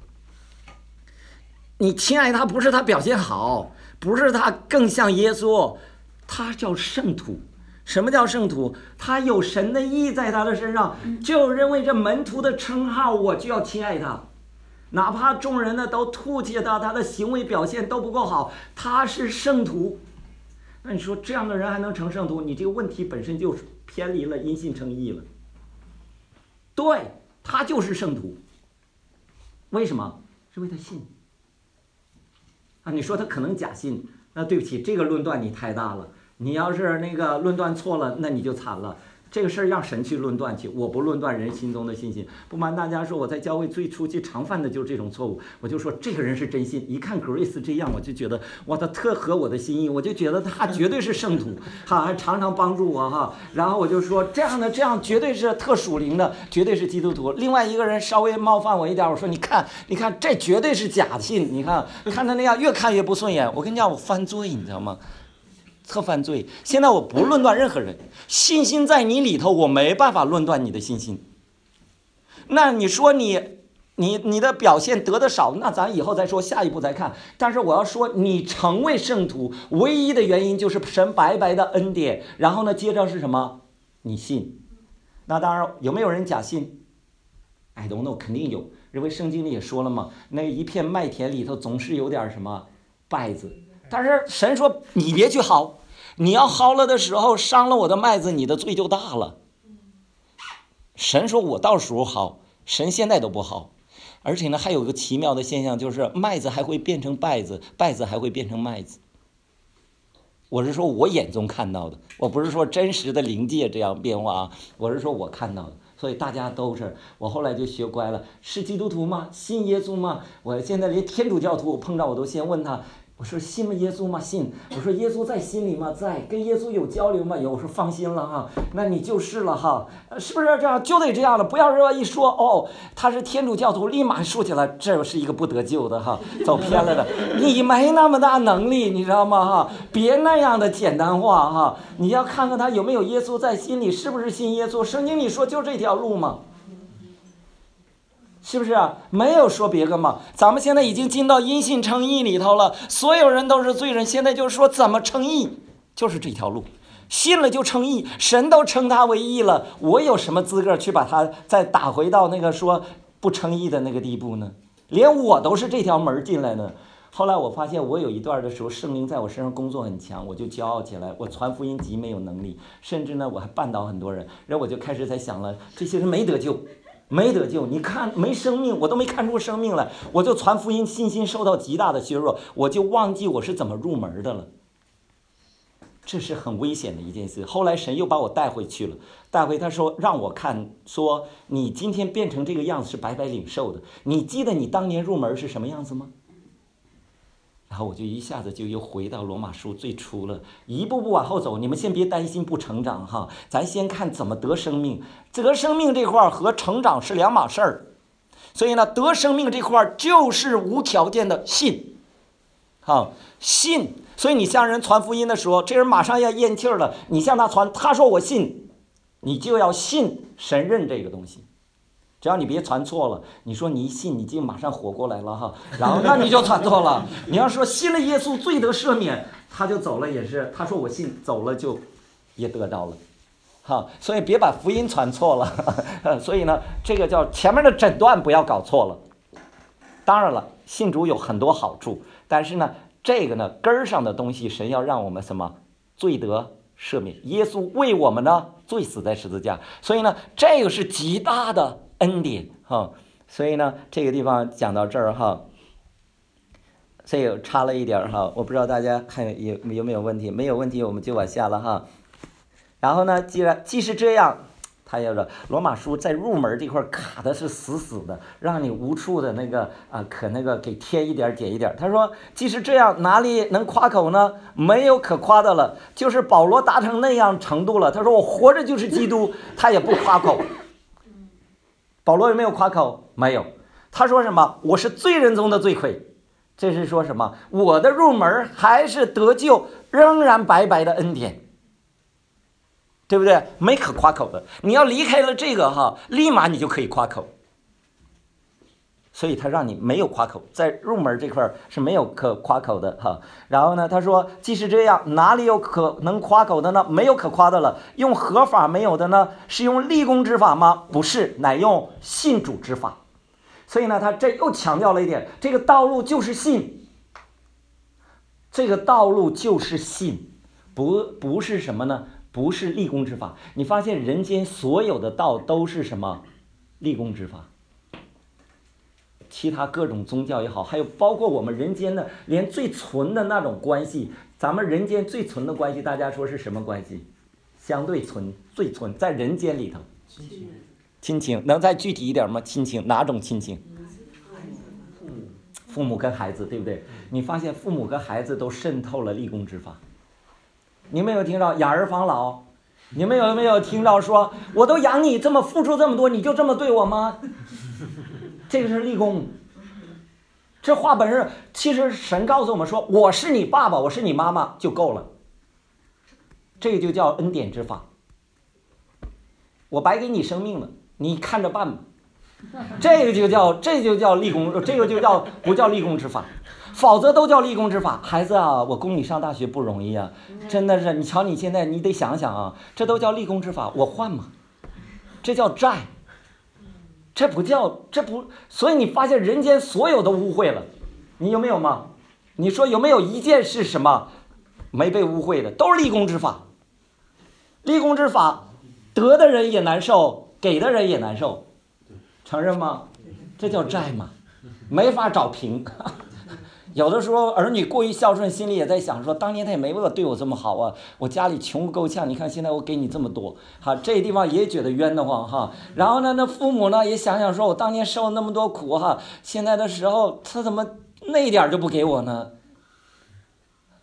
你亲爱他不是他表现好，不是他更像耶稣，他叫圣徒。什么叫圣徒？他有神的义在他的身上，就认为这门徒的称号，我就要亲爱他，哪怕众人呢都吐槽他，他的行为表现都不够好，他是圣徒。那你说这样的人还能成圣徒？你这个问题本身就偏离了因信称义了。对，他就是圣徒。为什么？是为他信啊！你说他可能假信，那对不起，这个论断你太大了。你要是那个论断错了，那你就惨了。这个事儿让神去论断去，我不论断人心中的信心。不瞒大家说，我在教会最初期常犯的就是这种错误。我就说这个人是真信，一看 Grace 这样，我就觉得哇，他特合我的心意，我就觉得他绝对是圣徒，哈，还常常帮助我哈。然后我就说这样的这样绝对是特属灵的，绝对是基督徒。另外一个人稍微冒犯我一点，我说你看，你看这绝对是假信，你看看他那样越看越不顺眼。我跟你讲，我犯罪，你知道吗？特犯罪。现在我不论断任何人，信心在你里头，我没办法论断你的信心。那你说你你你的表现得的少，那咱以后再说，下一步再看。但是我要说，你成为圣徒唯一的原因就是神白白的恩典，然后呢，接着是什么？你信。那当然，有没有人假信 ？I don't know， 肯定有。因为圣经里也说了嘛，那一片麦田里头总是有点什么稗子。但是神说你别去薅，你要薅了的时候伤了我的麦子，你的罪就大了。神说我到时候薅，神现在都不薅。而且呢，还有个奇妙的现象，就是麦子还会变成稗子，稗子还会变成麦子。我是说我眼中看到的，我不是说真实的灵界这样变化啊，我是说我看到的。所以大家都是，我后来就学乖了，是基督徒吗？信耶稣吗？我现在连天主教徒我碰到我都先问他， 我说信吗？耶稣吗？信。我说耶稣在心里吗？在。跟耶稣有交流吗？有。我说放心了哈，那你就是了哈，是不是这样？就得这样了，不要说一说哦，他是天主教徒，立马竖起来，这是一个不得救的哈，走偏了的。你没那么大能力，你知道吗哈？别那样的简单化哈，你要看看他有没有耶稣在心里，是不是信耶稣？圣经里说就这条路吗？是不是啊？没有说别个嘛。咱们现在已经进到因信称义里头了，所有人都是罪人。现在就是说怎么称义，就是这条路，信了就称义，神都称他为义了，我有什么资格去把他再打回到那个说不称义的那个地步呢？连我都是这条门进来的。后来我发现我有一段的时候圣灵在我身上工作很强，我就骄傲起来，我传福音极没有能力，甚至呢我还绊倒很多人。然后我就开始在想了，这些人没得救，没得救，你看没生命，我都没看出生命来，我就传福音，信心受到极大的削弱，我就忘记我是怎么入门的了。这是很危险的一件事。后来神又把我带回去了，带回他说让我看，说你今天变成这个样子是白白领受的，你记得你当年入门是什么样子吗？然后我就一下子就又回到罗马书最初了，一步步往后走。你们先别担心不成长哈，咱先看怎么得生命。得生命这块和成长是两码事儿，所以呢，得生命这块就是无条件的信，好信。所以你向人传福音的时候，这人马上要咽气儿了，你向他传，他说我信，你就要信神认这个东西。只要你别传错了，你说你一信你就马上活过来了哈，然后那你就传错了。你要说信了耶稣罪得赦免，他就走了也是，他说我信走了就也得到了，哈，所以别把福音传错了。所以呢，这个叫前面的诊断不要搞错了。当然了，信主有很多好处，但是呢，这个呢根儿上的东西，神要让我们什么罪得赦免，耶稣为我们呢罪死在十字架，所以呢，这个是极大的恩典哈，所以呢，这个地方讲到这儿哈，所以差了一点哈，我不知道大家看有有没有问题，没有问题我们就往下了哈。然后呢，既然既是这样，他要说罗马书在入门这块卡的是死死的，让你无处的那个啊，可那个给添一点减一点。他说，既是这样，哪里能夸口呢？没有可夸的了。就是保罗达成那样程度了，他说我活着就是基督，他也不夸口。保罗有没有夸口？没有。他说什么？我是罪人中的罪魁。这是说什么？我的入门还是得救，仍然白白的恩典，对不对？没可夸口的。你要离开了这个哈，立马你就可以夸口。所以他让你没有夸口，在入门这块是没有可夸口的哈。然后呢，他说，既是这样，哪里有可能夸口的呢？没有可夸的了。用合法没有的呢？是用立功之法吗？不是，乃用信主之法。所以呢，他这又强调了一点，这个道路就是信，这个道路就是信，不不是什么呢？不是立功之法。你发现人间所有的道都是什么？立功之法。其他各种宗教也好，还有包括我们人间的连最纯的那种关系，咱们人间最纯的关系，大家说是什么关系？相对纯，最纯，在人间里头，亲情。亲情能再具体一点吗？亲情哪种亲情？父母跟孩子，对不对？你发现父母跟孩子都渗透了立功之法。你们有听到养儿防老？你们有没有听到说，我都养你这么付出这么多，你就这么对我吗？这个是立功。这话本身其实神告诉我们说，我是你爸爸，我是你妈妈就够了。这个就叫恩典之法。我白给你生命了，你看着办吧。这个就叫这就叫立功，这个就叫不叫立功之法，否则都叫立功之法。孩子啊，我供你上大学不容易啊，真的是，你瞧你现在，你得想想啊，这都叫立功之法，我换嘛，这叫债，这不叫这不，所以你发现人间所有都污秽了，你有没有吗？你说有没有一件是什么没被污秽的？都是立功之法，立功之法，得的人也难受，给的人也难受。承认吗？这叫债嘛，没法找平。有的时候儿女过于孝顺，心里也在想说，当年他也没为我对我这么好啊，我家里穷不够呛，你看现在我给你这么多，哈，这地方也觉得冤得慌哈。然后呢，那父母呢也想想说，我当年受那么多苦哈，现在的时候他怎么那一点就不给我呢？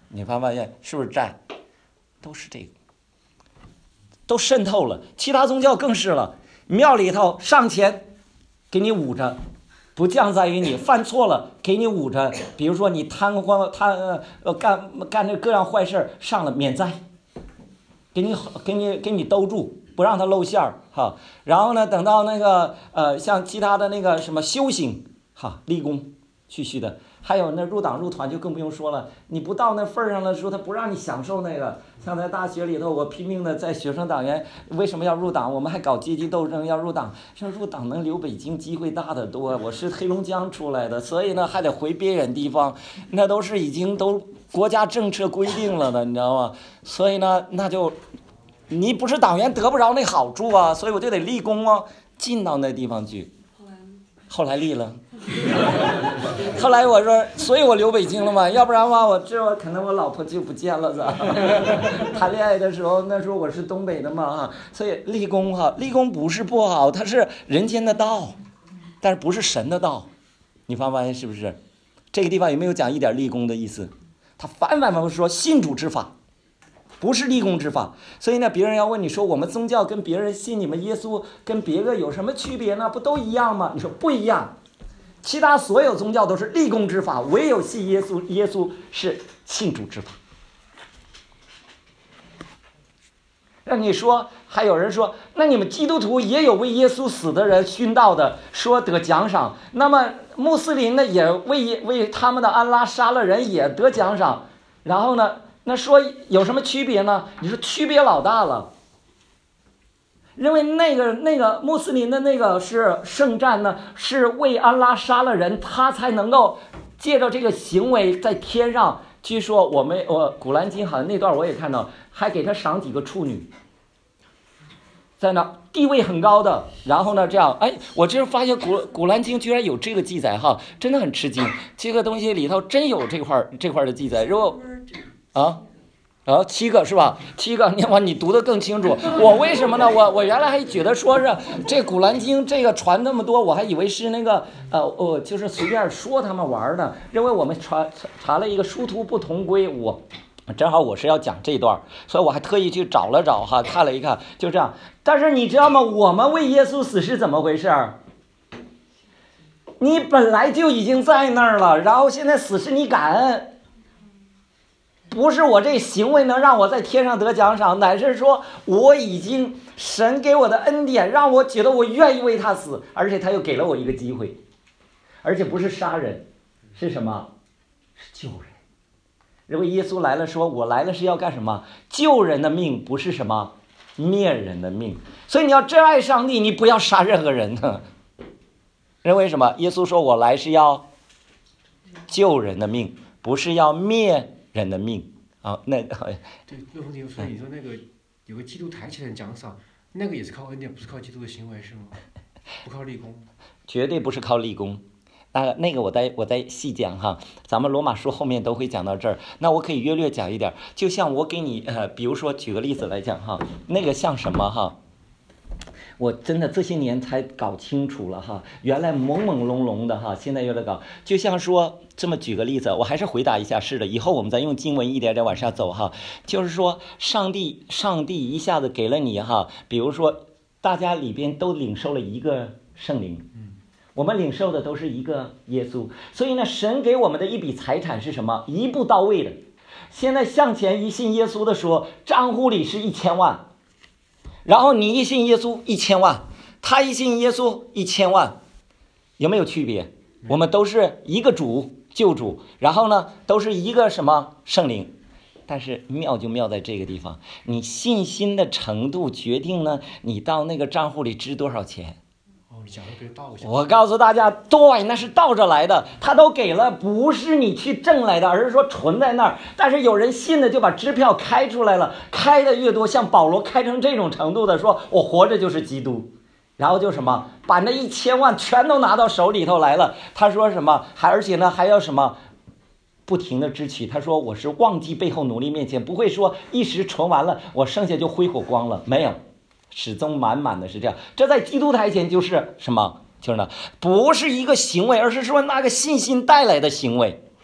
你发发现是不是债？都是这个，都渗透了。其他宗教更是了，庙里头上前给你捂着，不降在于你犯错了给你捂着。比如说你贪荒贪呃干干这各样坏事上了免灾，给你给你给你兜住，不让他露馅儿哈。然后呢，等到那个呃像其他的那个什么修行哈立功继续的。还有那入党入团就更不用说了，你不到那份儿上了，说他不让你享受那个。像在大学里头，我拼命的在学生党员，为什么要入党？我们还搞阶级斗争，要入党，像入党能留北京机会大得多。我是黑龙江出来的，所以呢还得回边远地方，那都是已经都国家政策规定了的，你知道吗？所以呢，那就你不是党员得不着那好处啊，所以我就得立功啊，进到那地方去。后来立了。后来我说，所以我留北京了嘛，要不然嘛，我这可能我老婆就不见了噻。谈恋爱的时候，那时候我是东北的嘛，所以立功哈，立功不是不好，它是人间的道，但是不是神的道，你发发现是不是？这个地方有没有讲一点立功的意思？他反反复复说信主之法，不是立功之法。所以呢，别人要问你说，我们宗教跟别人信你们耶稣跟别个有什么区别呢？不都一样吗？你说不一样。其他所有宗教都是立功之法，唯有信耶稣，耶稣是信主之法。让你说，还有人说，那你们基督徒也有为耶稣死的人殉道的，说得奖赏。那么穆斯林呢，也为为他们的安拉杀了人，也得奖赏。然后呢，那说有什么区别呢？你说区别老大了。因为那个那个穆斯林的那个是圣战呢，是为安拉杀了人，他才能够借着这个行为在天上。据说我们我古兰经好像那段我也看到，还给他赏几个处女，在那地位很高的。然后呢，这样哎，我这发现古古兰经居然有这个记载哈，真的很吃惊。这个东西里头真有这块这块的记载，如果啊。然后七个是吧？七个，你哇，你读得更清楚。我为什么呢？我我原来还觉得说是这《古兰经》这个传那么多，我还以为是那个呃哦，就是随便说他们玩呢。认为我们传查了一个殊途不同归，我正好我是要讲这段，所以我还特意去找了找哈，看了一看，就这样。但是你知道吗？我们为耶稣死是怎么回事？你本来就已经在那儿了，然后现在死是你感恩。不是我这行为能让我在天上得奖赏，乃是说我已经神给我的恩典，让我觉得我愿意为他死，而且他又给了我一个机会，而且不是杀人，是什么？是救人。因为耶稣来了说，我来了是要干什么？救人的命，不是什么灭人的命。所以你要真爱上帝，你不要杀任何人呢。因为什么？耶稣说我来是要救人的命，不是要灭人的命啊，那对，那问题说，你说那个有个基督抬起来的奖赏，那个也是靠恩典，不是靠基督的行为是吗？不靠立功？ 绝对不是靠立功。那那个我再我再细讲哈，咱们罗马书后面都会讲到这儿。那我可以约略讲一点，就像我给你呃，比如说举个例子来讲哈，那个像什么哈？我真的这些年才搞清楚了哈，原来朦朦胧胧的哈，现在又在搞。就像说这么举个例子，我还是回答一下，是的，以后我们再用经文一点点往下走哈。就是说，上帝上帝一下子给了你哈，比如说大家里边都领受了一个圣灵，我们领受的都是一个耶稣，所以呢，神给我们的一笔财产是什么？一步到位的。现在向前一信耶稣的说，账户里是一千万。然后你一信耶稣一千万，他一信耶稣一千万，有没有区别？我们都是一个主救主，然后呢都是一个什么圣灵，但是妙就妙在这个地方，你信心的程度决定呢你到那个账户里支多少钱。我告诉大家，对，那是倒着来的，他都给了，不是你去挣来的，而是说存在那儿。但是有人信的就把支票开出来了，开的越多，像保罗开成这种程度的，说我活着就是基督，然后就什么把那一千万全都拿到手里头来了。他说什么，还而且呢还要什么不停的支取。他说我是忘记背后努力面前，不会说一时存完了我剩下就挥霍光了，没有。始终满满的是这样，这在基督台前就是什么？就是呢，不是一个行为，而是说那个信心带来的行为。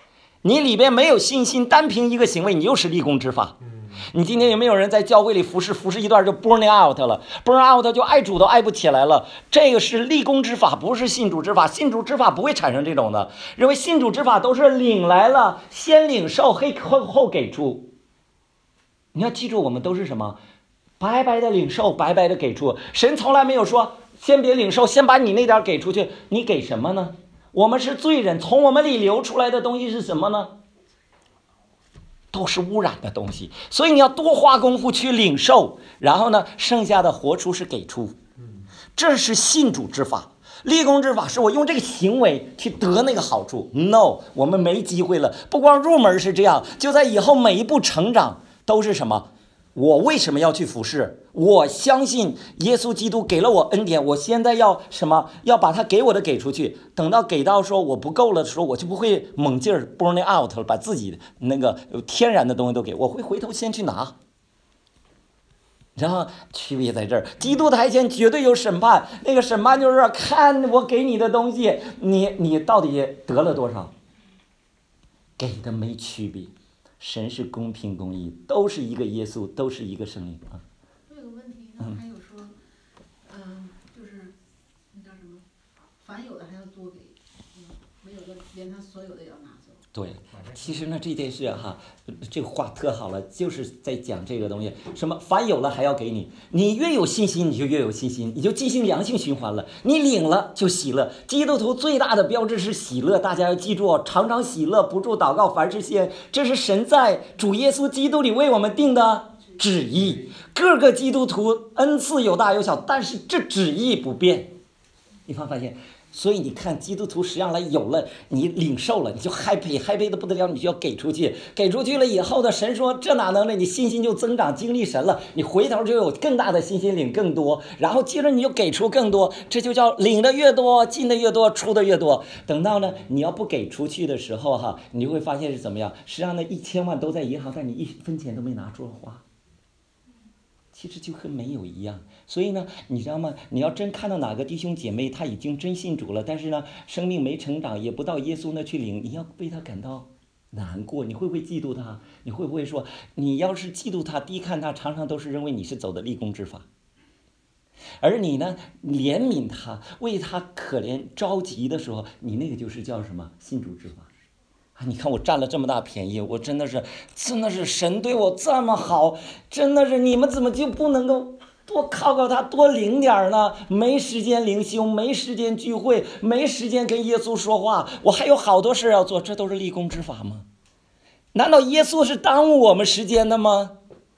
你里边没有信心，单凭一个行为，你又是立功之法。你今天有没有人在教会里服侍服侍一段就 burn out 了 burn out 就爱主都爱不起来了？这个是立功之法，不是信主之法。信主之法不会产生这种的，认为信主之法都是领来了，先领受后后给出。你要记住，我们都是什么？白白的领受，白白的给出。神从来没有说先别领受，先把你那点给出去。你给什么呢？我们是罪人，从我们里流出来的东西是什么呢？都是污染的东西。所以你要多花功夫去领受，然后呢，剩下的活出是给出。这是信主之法。立功之法是我用这个行为去得那个好处。 No， 我们没机会了。不光入门是这样，就在以后每一步成长都是什么？我为什么要去服侍？我相信耶稣基督给了我恩典，我现在要什么？要把他给我的给出去。等到给到说我不够了的时候，我就不会猛劲儿 burn out 了，把自己那个天然的东西都给，我会回头先去拿。然后区别在这儿，基督台前绝对有审判，那个审判就是看我给你的东西，你你到底得了多少？给的没区别。神是公平公义，都是一个耶稣，都是一个圣灵啊。 我有个问题，他还有说，嗯、呃，就是那叫什么，凡有的还要多给，嗯，没有的连他所有的也要拿走。 对，其实呢这件事哈，这个话特好了，就是在讲这个东西。什么？凡有了还要给你，你越有信心，你就越有信心，你就进行良性循环了。你领了就喜乐。基督徒最大的标志是喜乐，大家要记住，常常喜乐，不住祷告，凡事谢恩，这是神在主耶稣基督里为我们定的旨意。各个基督徒恩赐有大有小，但是这旨意不变。你发发现？所以你看，基督徒实际上来有了，你领受了，你就 happy happy 的不得了，你就要给出去，给出去了以后的神说这哪能呢？你信心就增长，经历神了，你回头就有更大的信心领更多，然后接着你就给出更多，这就叫领的越多，进的越多，出的越多。等到呢你要不给出去的时候哈，你就会发现是怎么样？实际上呢一千万都在银行，但你一分钱都没拿出来花。其实就和没有一样。所以呢，你知道吗？你要真看到哪个弟兄姐妹他已经真信主了，但是呢生命没成长，也不到耶稣那去领，你要为他感到难过。你会不会嫉妒他？你会不会说，你要是嫉妒他低看他，常常都是认为你是走的立功之法，而你呢怜悯他，为他可怜着急的时候，你那个就是叫什么？信主之法。你看我占了这么大便宜，我真的是真的是神对我这么好，真的是你们怎么就不能够多靠靠他，多领点呢？没时间灵修，没时间聚会，没时间跟耶稣说话，我还有好多事要做，这都是立功之法吗？难道耶稣是耽误我们时间的吗？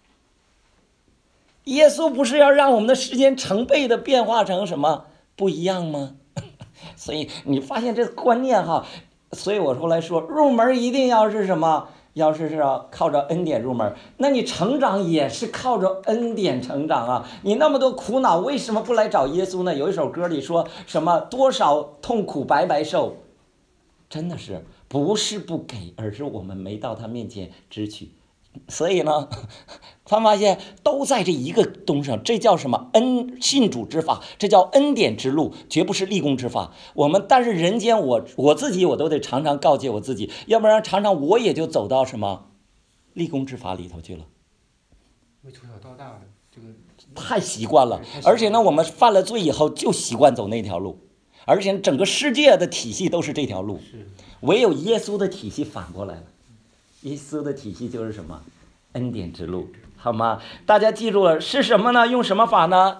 耶稣不是要让我们的时间成倍的变化成什么不一样吗？所以你发现这观念哈，所以我后来说入门一定要是什么？要是是要靠着恩典入门，那你成长也是靠着恩典成长啊！你那么多苦恼，为什么不来找耶稣呢？有一首歌里说什么多少痛苦白白受，真的是不是不给，而是我们没到他面前支取。所以呢，发发现都在这一个东上，这叫什么？恩信主之法，这叫恩典之路，绝不是立功之法。我们但是人间我，我我自己我都得常常告诫我自己，要不然常常我也就走到什么立功之法里头去了。 因为从小到大的这个太习惯了，而且呢，我们犯了罪以后就习惯走那条路，而且整个世界的体系都是这条路，唯有耶稣的体系反过来了。耶稣的体系就是什么？恩典之路，好吗？大家记住了是什么呢？用什么法呢？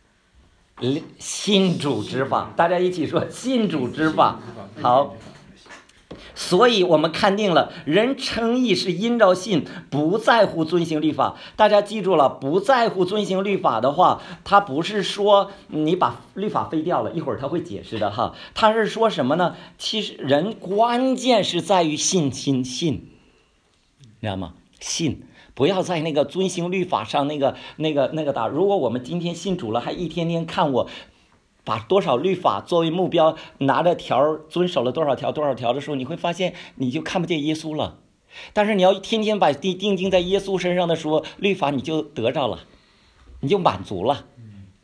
信主之法。大家一起说信主之法。好，所以我们看定了，人称义是因着信，不在乎遵行律法。大家记住了，不在乎遵行律法的话，他不是说你把律法废掉了，一会儿他会解释的哈。他是说什么呢？其实人关键是在于信心信。知道吗？信，不要在那个遵行律法上那个那个那个打。如果我们今天信主了，还一天天看我把多少律法作为目标，拿着条遵守了多少条多少条的时候，你会发现你就看不见耶稣了。但是你要天天把定定睛在耶稣身上的时候，律法你就得着了，你就满足了。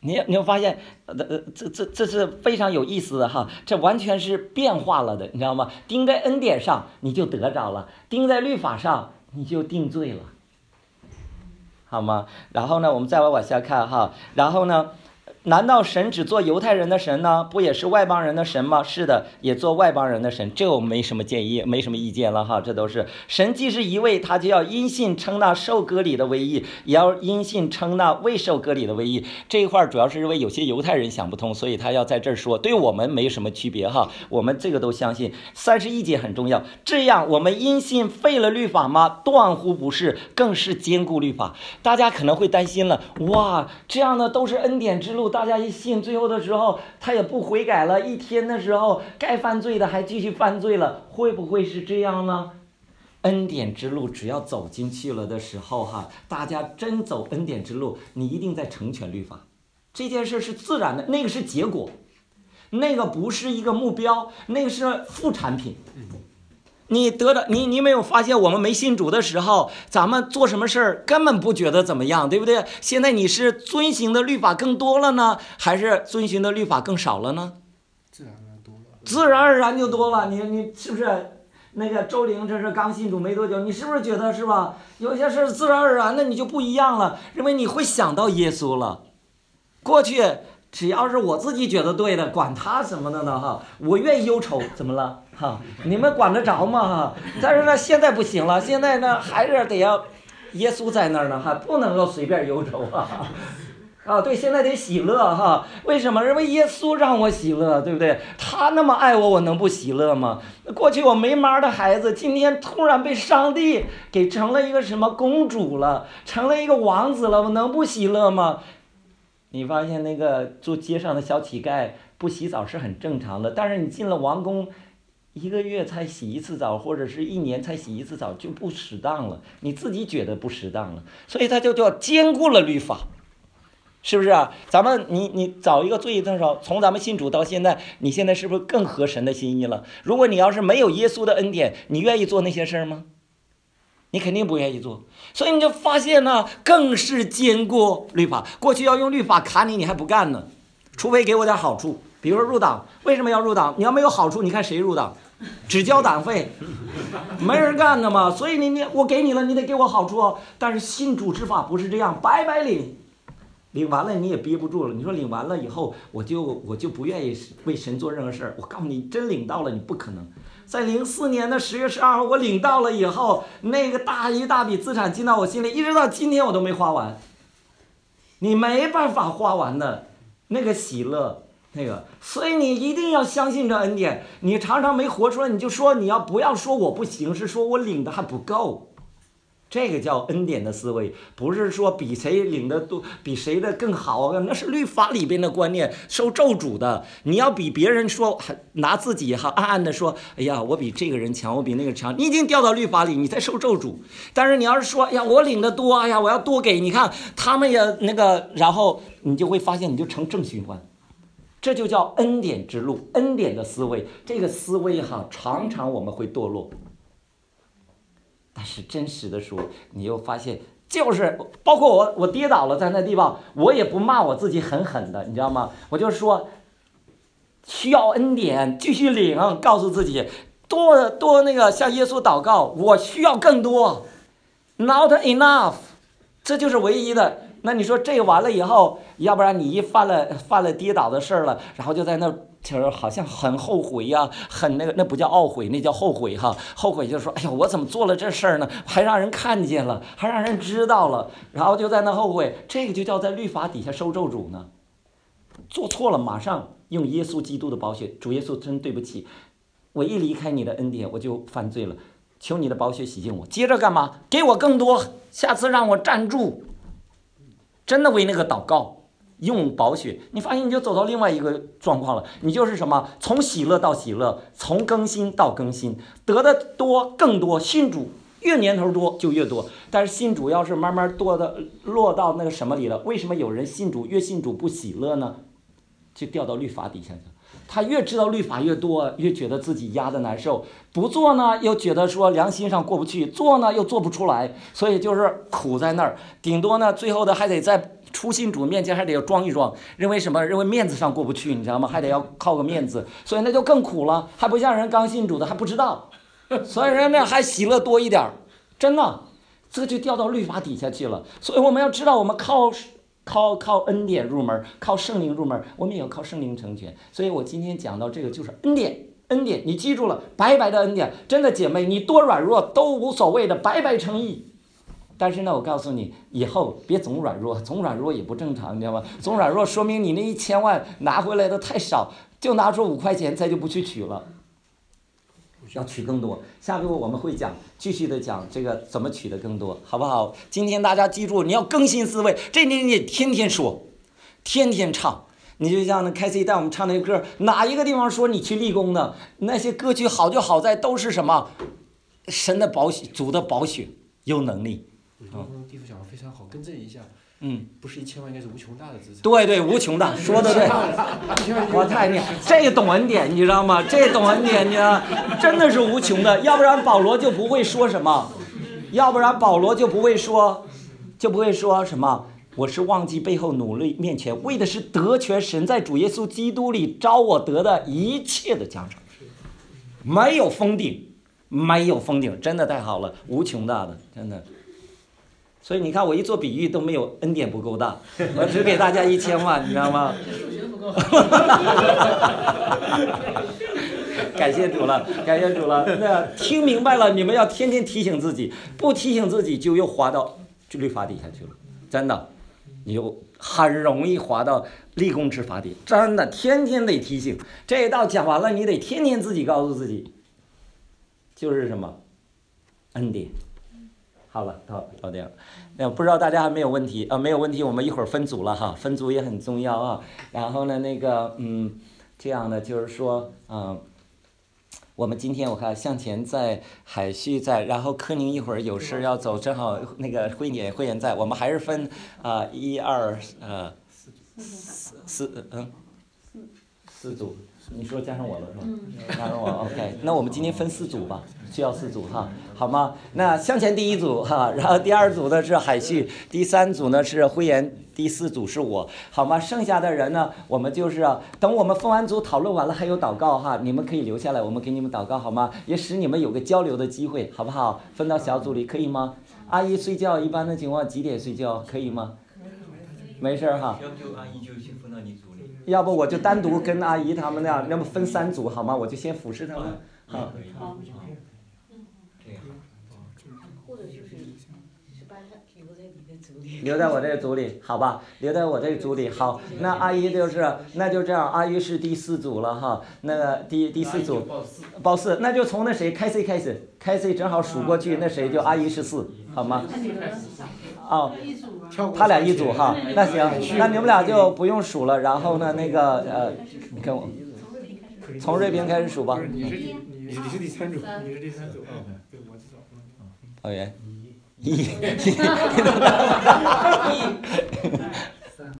你你会发现，呃呃，这这这是非常有意思的哈，这完全是变化了的，你知道吗？钉在恩典上你就得着了，钉在律法上你就定罪了，好吗？然后呢，我们再往下看哈，然后呢？难道神只做犹太人的神呢？不也是外邦人的神吗？是的，也做外邦人的神，这我没什么建议，没什么意见了哈。这都是神既是一位，他就要因信称那受割礼的为义，也要因信称那未受割礼的为义。这一块主要是因为有些犹太人想不通，所以他要在这儿说，对我们没什么区别哈。我们这个都相信。三十一节很重要，这样我们因信废了律法吗？断乎不是，更是坚固律法。大家可能会担心了，哇，这样的都是恩典之路。大家一信，最后的时候他也不悔改了，一天的时候该犯罪的还继续犯罪了，会不会是这样呢？恩典之路只要走进去了的时候哈，大家真走恩典之路，你一定在成全律法。这件事是自然的，那个是结果，那个不是一个目标，那个是副产品。你得了，你你没有发现我们没信主的时候，咱们做什么事儿根本不觉得怎么样，对不对？现在你是遵行的律法更多了呢，还是遵循的律法更少了呢？ 自然而然多了， 自然而然就多了。你你是不是那个周玲这是刚信主没多久，你是不是觉得是吧？有些事自然而然的你就不一样了，因为你会想到耶稣了。过去只要是我自己觉得对的，管他什么的呢哈，我愿意忧愁，怎么了哈？你们管得着吗哈？但是呢，现在不行了，现在呢还是得要耶稣在那儿呢哈，不能够随便忧愁啊。啊，对，现在得喜乐哈。为什么？因为耶稣让我喜乐，对不对？他那么爱我，我能不喜乐吗？过去我没妈的孩子，今天突然被上帝给成了一个什么公主了，成了一个王子了，我能不喜乐吗？你发现那个住街上的小乞丐不洗澡是很正常的，但是你进了王宫，一个月才洗一次澡，或者是一年才洗一次澡就不适当了，你自己觉得不适当了，所以他就叫兼顾了律法，是不是啊？咱们你你找一个最的时候，从咱们信主到现在，你现在是不是更合神的心意了？如果你要是没有耶稣的恩典，你愿意做那些事儿吗？你肯定不愿意做，所以你就发现呢，更是坚固律法。过去要用律法砍你，你还不干呢，除非给我点好处，比如说入党。为什么要入党？你要没有好处，你看谁入党？只交党费，没人干的嘛。所以你你我给你了，你得给我好处哦。但是信主之法不是这样，白白领，领完了你也憋不住了。你说领完了以后，我就我就不愿意为神做任何事儿。我告诉你，真领到了，你不可能。在零四年的十月十二号，我领到了以后，那个大一大笔资产进到我心里，一直到今天我都没花完。你没办法花完的，那个喜乐，那个，所以你一定要相信这恩典。你常常没活出来，你就说你要不要说我不行，是说我领的还不够。这个叫恩典的思维，不是说比谁领的多，比谁的更好，那是律法里边的观念，受咒诅的。你要比别人说，拿自己哈暗暗的说，哎呀，我比这个人强，我比那个强，你已经掉到律法里，你才受咒诅。但是你要是说，哎呀，我领的多，哎呀，我要多给，你看他们也那个，然后你就会发现，你就成正循环。这就叫恩典之路，恩典的思维。这个思维哈，常常我们会堕落。但是真实的说，你又发现，就是包括我，我跌倒了在那地方，我也不骂我自己狠狠的，你知道吗？我就说，需要恩典，继续领，告诉自己，多多那个向耶稣祷告，我需要更多 ，not enough， 这就是唯一的。那你说这完了以后，要不然你一犯了犯了跌倒的事儿了，然后就在那就是好像很后悔呀、啊，很那个，那不叫懊悔，那叫后悔哈。后悔就是说，哎呀，我怎么做了这事儿呢？还让人看见了，还让人知道了，然后就在那后悔。这个就叫在律法底下受咒诅呢。做错了，马上用耶稣基督的宝血，主耶稣真对不起，我一离开你的恩典，我就犯罪了，求你的宝血洗净我。接着干嘛？给我更多，下次让我站住。真的为那个祷告，用宝血，你发现你就走到另外一个状况了。你就是什么？从喜乐到喜乐，从更新到更新，得的多更多。信主越年头多就越多，但是信主要是慢慢多的落到那个什么里了？为什么有人信主越信主不喜乐呢？就掉到律法底下去了。 他越知道律法越多，越觉得自己压得难受。不做呢，又觉得说良心上过不去；做呢，又做不出来，所以就是苦在那儿。顶多呢，最后的还得在初信主面前还得要装一装，认为什么？认为面子上过不去，你知道吗？还得要靠个面子，所以那就更苦了。还不像人刚信主的还不知道，所以人呢还喜乐多一点，真的，这就掉到律法底下去了。所以我们要知道，我们靠。靠靠恩典入门，靠圣灵入门，我们也要靠圣灵成全。所以我今天讲到这个就是恩典，恩典，你记住了，白白的恩典，真的姐妹，你多软弱都无所谓的，白白诚意。但是呢，我告诉你，以后别总软弱，总软弱也不正常，你知道吗？总软弱说明你那一千万拿回来的太少，就拿出五块钱，再就不去取了。要取更多，下回我们会讲，继续的讲这个怎么取的更多，好不好？今天大家记住，你要更新思维，这点你天天说，天天唱。你就像那开 C 带我们唱那个歌，哪一个地方说你去立功呢？那些歌曲好就好在都是什么？神的宝血，主的宝血，有能力。 嗯，地府讲的非常好，更正一下。 嗯， 不是一千万，应该是无穷大的资产。 对对，无穷大，说的对。我太厉害，这懂恩典，你知道吗？这懂恩典，你知道，真的是无穷的，要不然保罗就不会说什么，要不然保罗就不会说，就不会说什么。我是忘记背后努力面前，为的是得全神在主耶稣基督里招我得的一切的奖赏，没有封顶，没有封顶，真的太好了，无穷大的，真的。所以你看，我一做比喻都没有恩典不够大，我只给大家一千万，你知道吗？感谢主了，感谢主了。那听明白了，你们要天天提醒自己，不提醒自己就又滑到律法底下去了，真的，你就很容易滑到立功之法底，真的，天天得提醒。这一道讲完了，你得天天自己告诉自己，就是什么恩典。好了，到到这样，那不知道大家还没有问题啊？没有问题，我们一会儿分组了哈，分组也很重要啊。然后呢，那个嗯，这样的就是说，嗯，我们今天我看向前在，海旭在，然后柯宁一会儿有事要走，正好那个慧眼慧眼在，我们还是分啊一二呃四四嗯四组。你说加上我了是吧？加上我 ，OK。那我们今天分四组吧，需要四组哈，好吗？那向前第一组哈，然后第二组呢是海旭，第三组呢是慧妍，第四组是我，好吗？剩下的人呢，我们就是等我们分完组讨论完了还有祷告哈，你们可以留下来，我们给你们祷告好吗？也使你们有个交流的机会，好不好？分到小组里可以吗？阿姨睡觉一般的情况几点睡觉？可以吗？没事哈。 要不就阿姨就先分到你组里。 要不我就单独跟阿姨他们那样，要么分三组好吗？我就先服侍他们。好。 好。 这样。 或者就是是把他留在你的组里。 留在我这个组里，好吧？留在我这个组里，好。那阿姨就是，那就这样，阿姨是第四组了哈。那个第第四组，报四，那就从那谁开 C 开始，开 C 正好数过去，那谁就阿姨是四，好吗？哦，他俩一组哈，那行，那你们俩就不用数了。然后呢，那个呃，跟我从瑞平开始数吧。 你是你是你是第三组，你是第三组，对，我知道。 哦耶，一，